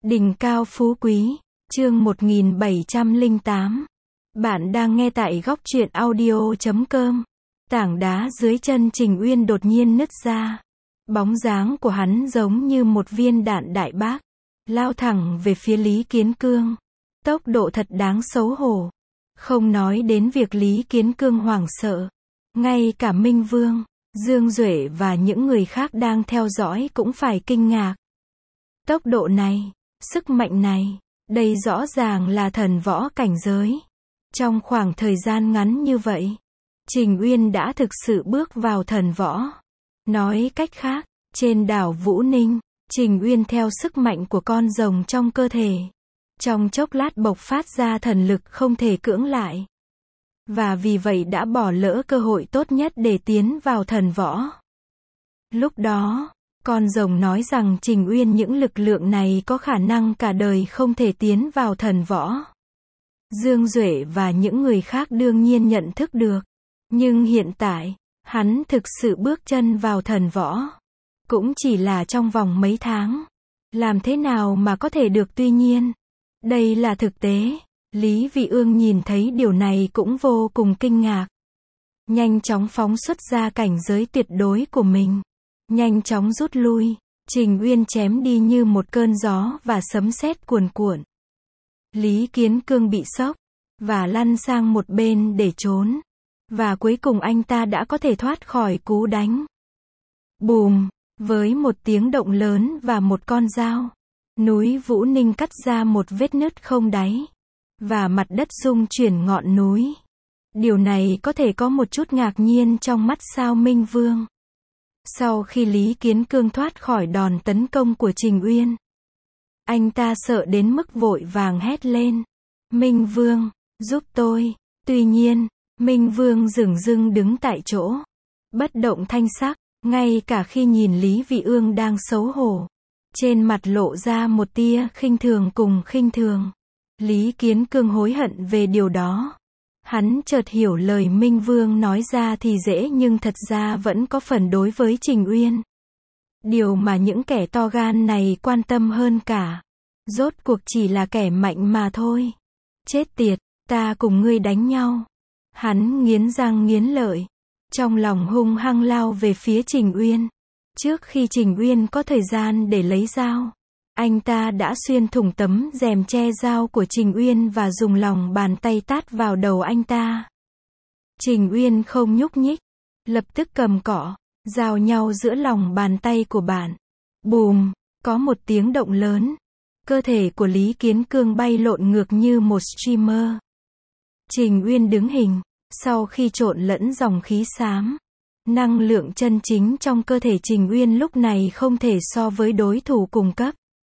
Đỉnh cao phú quý, chương 1708. Bạn đang nghe tại góc truyện audio.com. Tảng đá dưới chân Trình Uyên đột nhiên nứt ra. Bóng dáng của hắn giống như một viên đạn đại bác, lao thẳng về phía Lý Kiến Cương. Tốc độ thật đáng xấu hổ. Không nói đến việc Lý Kiến Cương hoảng sợ. Ngay cả Minh Vương, Dương Duệ và những người khác đang theo dõi cũng phải kinh ngạc. Tốc độ này, sức mạnh này, đây rõ ràng là thần võ cảnh giới. Trong khoảng thời gian ngắn như vậy, Trình Uyên đã thực sự bước vào thần võ. Nói cách khác, trên đảo Vũ Ninh, Trình Uyên theo sức mạnh của con rồng trong cơ thể, trong chốc lát bộc phát ra thần lực không thể cưỡng lại. Và vì vậy đã bỏ lỡ cơ hội tốt nhất để tiến vào thần võ. Lúc đó, con rồng nói rằng Trình Uyên những lực lượng này có khả năng cả đời không thể tiến vào thần võ. Dương Duệ và những người khác đương nhiên nhận thức được. Nhưng hiện tại, hắn thực sự bước chân vào thần võ. Cũng chỉ là trong vòng mấy tháng. Làm thế nào mà có thể được, tuy nhiên. Đây là thực tế. Lý Vị Ương nhìn thấy điều này cũng vô cùng kinh ngạc. Nhanh chóng phóng xuất ra cảnh giới tuyệt đối của mình. Nhanh chóng rút lui. Trình Uyên chém đi như một cơn gió và sấm sét cuồn cuộn. Lý Kiến Cương bị sốc và lăn sang một bên để trốn. Và cuối cùng anh ta đã có thể thoát khỏi cú đánh. Bùm, với một tiếng động lớn và một con dao, núi Vũ Ninh cắt ra một vết nứt không đáy. Và mặt đất rung chuyển ngọn núi. Điều này có thể có một chút ngạc nhiên trong mắt sao Minh Vương. Sau khi Lý Kiến Cương thoát khỏi đòn tấn công của Trình Uyên, anh ta sợ đến mức vội vàng hét lên. Minh Vương, giúp tôi. Tuy nhiên, Minh Vương dửng dưng đứng tại chỗ, bất động thanh sắc, ngay cả khi nhìn Lý Vị Ương đang xấu hổ. Trên mặt lộ ra một tia khinh thường cùng khinh thường. Lý Kiến Cương hối hận về điều đó. Hắn chợt hiểu lời Minh Vương nói ra thì dễ nhưng thật ra vẫn có phần đối với Trình Uyên. Điều mà những kẻ to gan này quan tâm hơn cả, rốt cuộc chỉ là kẻ mạnh mà thôi. Chết tiệt, ta cùng ngươi đánh nhau. Hắn nghiến răng nghiến lợi, trong lòng hung hăng lao về phía Trình Uyên. Trước khi Trình Uyên có thời gian để lấy dao, anh ta đã xuyên thủng tấm rèm che dao của Trình Uyên và dùng lòng bàn tay tát vào đầu anh ta. Trình Uyên không nhúc nhích, lập tức cầm cọ, giao nhau giữa lòng bàn tay của bạn. Bùm, có một tiếng động lớn. Cơ thể của Lý Kiến Cương bay lộn ngược như một streamer. Trình Uyên đứng hình, sau khi trộn lẫn dòng khí xám. Năng lượng chân chính trong cơ thể Trình Uyên lúc này không thể so với đối thủ cùng cấp.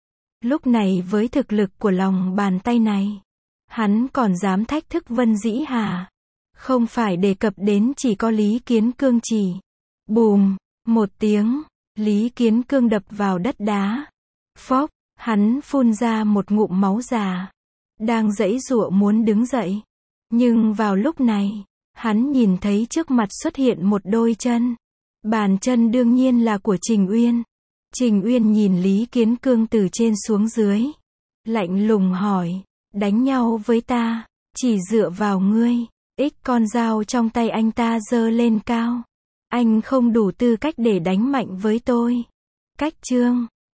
Lúc này với thực lực của lòng bàn tay này, hắn còn dám thách thức Vân Dĩ Hà. Không phải đề cập đến chỉ có Lý Kiến Cương chỉ. Bùm, một tiếng, Lý Kiến Cương đập vào đất đá. Phốc, hắn phun ra một ngụm máu già. Đang giãy giụa muốn đứng dậy. Nhưng vào lúc này, hắn nhìn thấy trước mặt xuất hiện một đôi chân. Bàn chân đương nhiên là của Trình Uyên. Trình Uyên nhìn Lý Kiến Cương từ trên xuống dưới. Lạnh lùng hỏi, đánh nhau với ta, chỉ dựa vào ngươi. Con dao trong tay anh ta giơ lên cao. Anh không đủ tư cách để đánh mạnh với tôi. Cách chương